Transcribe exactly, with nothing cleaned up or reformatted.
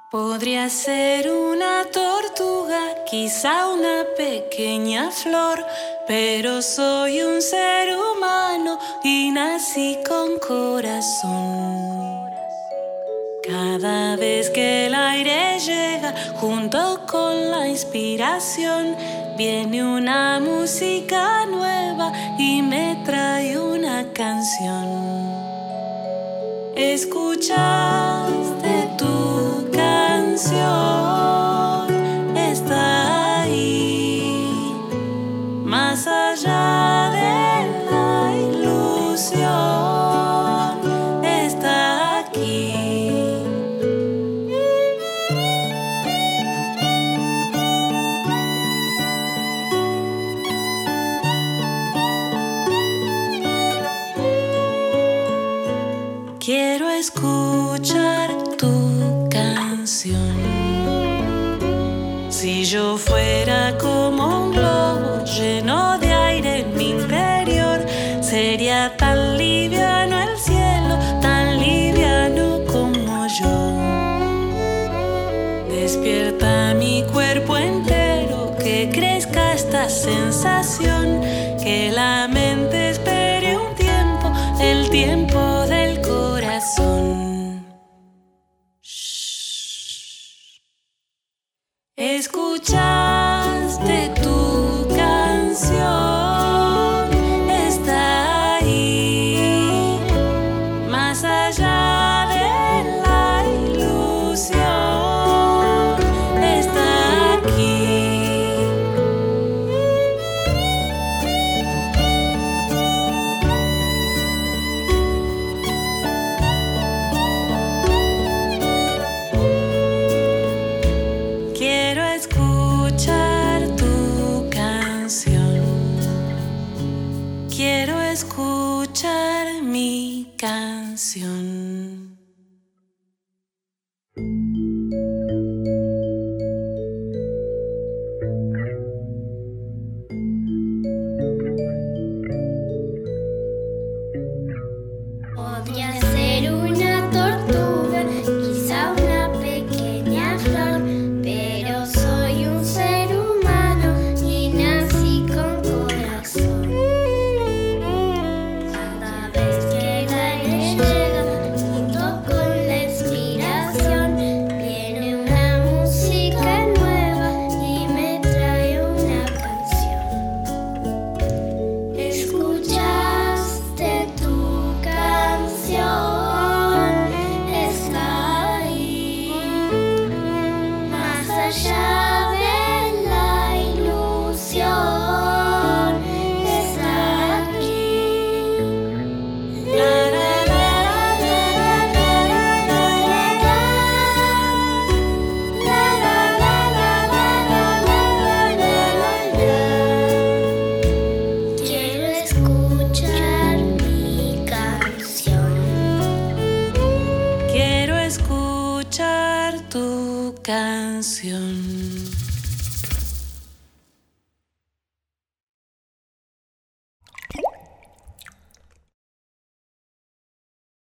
Podría ser una tortuga, quizá una pequeña flor, pero soy un ser humano y nací con corazón. Cada vez que el aire llega, junto con la inspiración, viene una música nueva y me trae una canción. ¿Escuchaste tu canción? Está ahí, más allá de la ilusión, está aquí. Quiero escuchar tu canción. Si yo fuera como un globo lleno de aire en mi interior, sería tan liviano el cielo, tan liviano como yo. Despierta mi cuerpo entero, que crezca esta sensación, que la mente espere un tiempo, el tiempo del corazón. Shh. ¿Escuchaste tu canción? Está ahí, más allá de la ilusión, está aquí. Quiero escuchar tu canción. Quiero escuchar mi canción. Podría ser una tortuga, quizá una pequeña flor, pero soy un ser humano y nací con corazón. Cada vez que el aire llega, junto con la inspiración, viene una música nueva y me trae una canción. ¿Escuchaste tu canción? Está ahí, más allá de la ilusión, está aquí. La, la, la, la, la, la, la, la, la, la, la, la. Quiero escuchar mi canción. Quiero escuchar tu canción.